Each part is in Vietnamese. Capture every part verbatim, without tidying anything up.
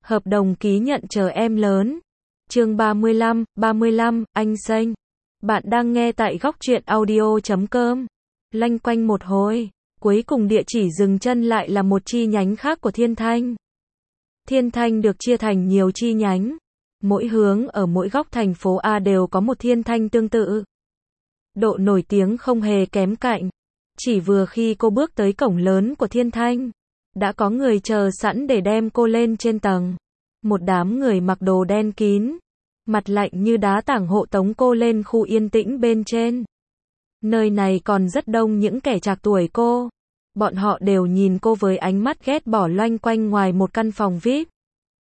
Hợp đồng ký nhận chờ em lớn. Chương ba mươi lăm, ba mươi lăm, anh xanh. Bạn đang nghe tại góc truyện audio chấm com. Lanh quanh một hồi, cuối cùng địa chỉ dừng chân lại là một chi nhánh khác của Thiên Thanh. Thiên Thanh được chia thành nhiều chi nhánh. Mỗi hướng ở mỗi góc thành phố A đều có một Thiên Thanh tương tự. Độ nổi tiếng không hề kém cạnh. Chỉ vừa khi cô bước tới cổng lớn của Thiên Thanh, đã có người chờ sẵn để đem cô lên trên tầng. Một đám người mặc đồ đen kín, mặt lạnh như đá tảng hộ tống cô lên khu yên tĩnh bên trên. Nơi này còn rất đông những kẻ trạc tuổi cô. Bọn họ đều nhìn cô với ánh mắt ghét bỏ loanh quanh ngoài một căn phòng vi ai pi.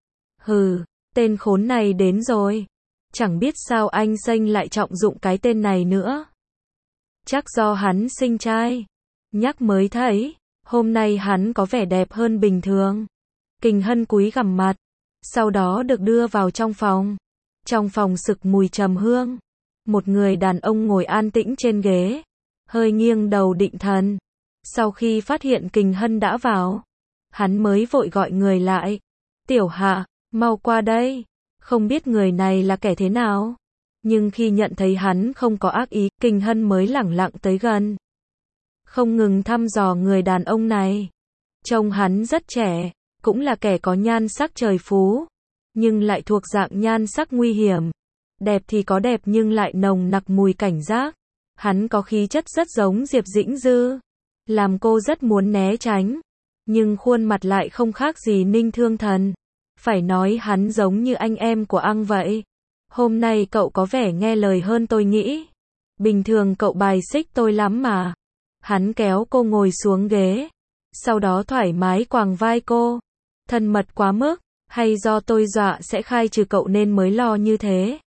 Hừ, tên khốn này đến rồi. Chẳng biết sao anh xanh lại trọng dụng cái tên này nữa. Chắc do hắn xinh trai. Nhắc mới thấy, hôm nay hắn có vẻ đẹp hơn bình thường. Kình Hân cúi gằm mặt, sau đó được đưa vào trong phòng. Trong phòng sực mùi trầm hương. Một người đàn ông ngồi an tĩnh trên ghế, hơi nghiêng đầu định thần. Sau khi phát hiện Kình Hân đã vào, hắn mới vội gọi người lại. Tiểu Hạ, mau qua đây. Không biết người này là kẻ thế nào. Nhưng khi nhận thấy hắn không có ác ý, Kình Hân mới lẳng lặng tới gần. Không ngừng thăm dò người đàn ông này. Trông hắn rất trẻ, cũng là kẻ có nhan sắc trời phú, nhưng lại thuộc dạng nhan sắc nguy hiểm. Đẹp thì có đẹp nhưng lại nồng nặc mùi cảnh giác. Hắn có khí chất rất giống Diệp Dĩnh Dư, làm cô rất muốn né tránh. Nhưng khuôn mặt lại không khác gì Ninh Thương Thần. Phải nói hắn giống như anh em của Ang vậy. Hôm nay cậu có vẻ nghe lời hơn tôi nghĩ. Bình thường cậu bài xích tôi lắm mà. Hắn kéo cô ngồi xuống ghế, sau đó thoải mái quàng vai cô. Thân mật quá mức, hay do tôi dọa sẽ khai trừ cậu nên mới lo như thế?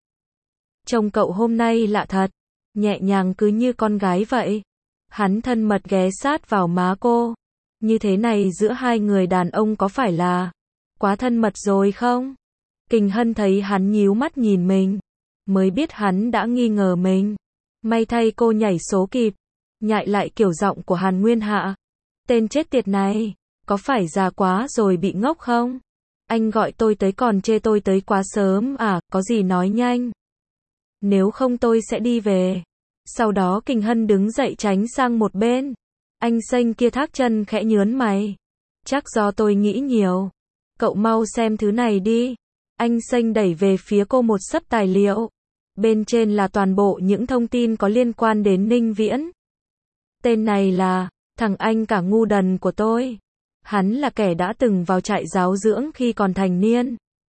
Trông cậu hôm nay lạ thật, nhẹ nhàng cứ như con gái vậy. Hắn thân mật ghé sát vào má cô. Như thế này giữa hai người đàn ông có phải là quá thân mật rồi không? Kình Hân thấy hắn nhíu mắt nhìn mình, mới biết hắn đã nghi ngờ mình. May thay cô nhảy số kịp, nhại lại kiểu giọng của Hàn Nguyên Hạ. Tên chết tiệt này, có phải già quá rồi bị ngốc không? Anh gọi tôi tới còn chê tôi tới quá sớm à, có gì nói nhanh. Nếu không tôi sẽ đi về. Sau đó Kình Hân đứng dậy tránh sang một bên. Anh xanh kia thác chân khẽ nhớn mày. Chắc do tôi nghĩ nhiều. Cậu mau xem thứ này đi. Anh xanh đẩy về phía cô một xấp tài liệu. Bên trên là toàn bộ những thông tin có liên quan đến Ninh Viễn. Tên này là thằng anh cả ngu đần của tôi. Hắn là kẻ đã từng vào trại giáo dưỡng khi còn thành niên.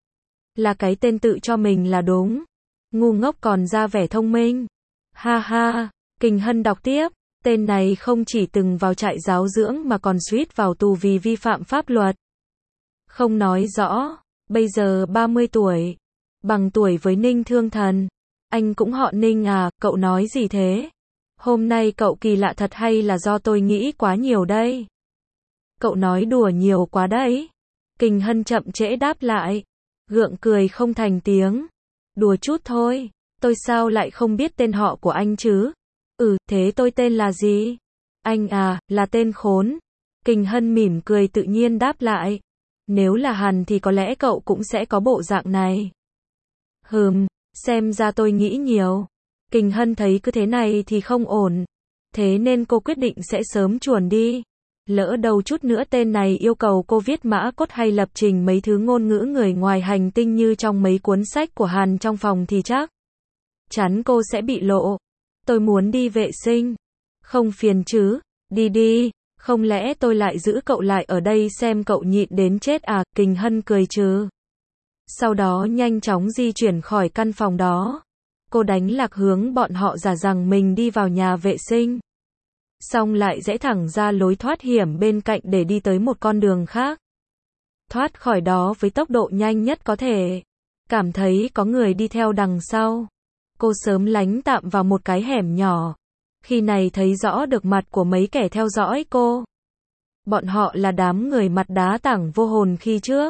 Là cái tên tự cho mình là đúng. Ngu ngốc còn ra vẻ thông minh. Ha ha, Kình Hân đọc tiếp. Tên này không chỉ từng vào trại giáo dưỡng mà còn suýt vào tù vì vi phạm pháp luật. Không nói rõ, bây giờ ba mươi tuổi. Bằng tuổi với Ninh Thương Thần. Anh cũng họ Ninh à, cậu nói gì thế? Hôm nay cậu kỳ lạ thật hay là do tôi nghĩ quá nhiều đây? Cậu nói đùa nhiều quá đấy. Kình Hân chậm trễ đáp lại. Gượng cười không thành tiếng. Đùa chút thôi. Tôi sao lại không biết tên họ của anh chứ? Ừ, thế tôi tên là gì? Anh à, là tên khốn. Kình Hân mỉm cười tự nhiên đáp lại. Nếu là Hàn thì có lẽ cậu cũng sẽ có bộ dạng này. Hừm, xem ra tôi nghĩ nhiều. Kình Hân thấy cứ thế này thì không ổn. Thế nên cô quyết định sẽ sớm chuồn đi. Lỡ đâu chút nữa tên này yêu cầu cô viết mã cốt hay lập trình mấy thứ ngôn ngữ người ngoài hành tinh như trong mấy cuốn sách của Hàn trong phòng thì chắc chắn cô sẽ bị lộ. Tôi muốn đi vệ sinh. Không phiền chứ? Đi đi. Không lẽ tôi lại giữ cậu lại ở đây xem cậu nhịn đến chết à? Kình Hân cười trừ. Sau đó nhanh chóng di chuyển khỏi căn phòng đó. Cô đánh lạc hướng bọn họ giả rằng mình đi vào nhà vệ sinh. Xong lại rẽ thẳng ra lối thoát hiểm bên cạnh để đi tới một con đường khác. Thoát khỏi đó với tốc độ nhanh nhất có thể. Cảm thấy có người đi theo đằng sau. Cô sớm lánh tạm vào một cái hẻm nhỏ. Khi này thấy rõ được mặt của mấy kẻ theo dõi cô. Bọn họ là đám người mặt đá tảng vô hồn khi trước.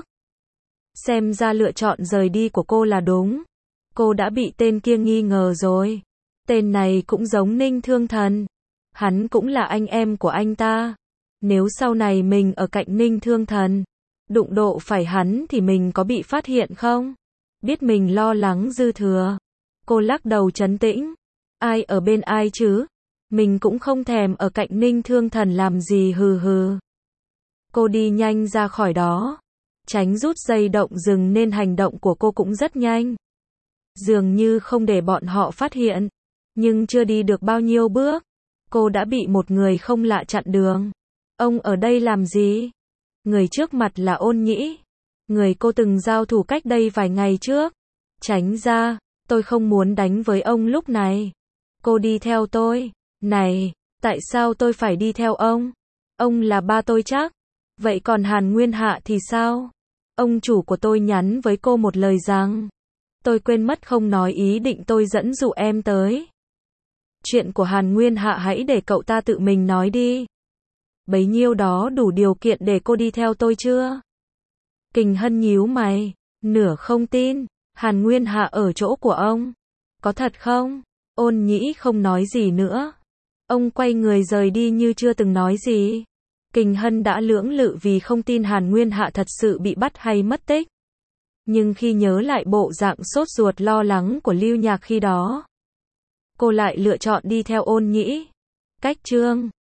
Xem ra lựa chọn rời đi của cô là đúng. Cô đã bị tên kia nghi ngờ rồi. Tên này cũng giống Ninh Thương Thần. Hắn cũng là anh em của anh ta. Nếu sau này mình ở cạnh Ninh Thương Thần, Đụng độ phải hắn thì mình có bị phát hiện không? Biết mình lo lắng dư thừa. Cô lắc đầu trấn tĩnh. Ai ở bên ai chứ? Mình cũng không thèm ở cạnh Ninh Thương Thần làm gì hừ hừ. Cô đi nhanh ra khỏi đó. Tránh rút dây động rừng nên hành động của cô cũng rất nhanh. Dường như không để bọn họ phát hiện. Nhưng chưa đi được bao nhiêu bước. Cô đã bị một người không lạ chặn đường. Ông ở đây làm gì? Người trước mặt là Ôn Nhĩ. Người cô từng giao thủ cách đây vài ngày trước. Tránh ra, tôi không muốn đánh với ông lúc này. Cô đi theo tôi. Này, tại sao tôi phải đi theo ông? Ông là ba tôi chắc. Vậy còn Hàn Nguyên Hạ thì sao? Ông chủ của tôi nhắn với cô một lời rằng, tôi quên mất không nói ý định tôi dẫn dụ em tới. Chuyện của Hàn Nguyên Hạ hãy để cậu ta tự mình nói đi. Bấy nhiêu đó đủ điều kiện để cô đi theo tôi chưa? Kình Hân nhíu mày, nửa không tin. Hàn Nguyên Hạ ở chỗ của ông. Có thật không? Ôn Nhĩ không nói gì nữa. Ông quay người rời đi như chưa từng nói gì. Kình Hân đã lưỡng lự vì không tin Hàn Nguyên Hạ thật sự bị bắt hay mất tích. Nhưng khi nhớ lại bộ dạng sốt ruột lo lắng của Lưu Nhạc khi đó, cô lại lựa chọn đi theo Ôn Nhĩ. Cách chương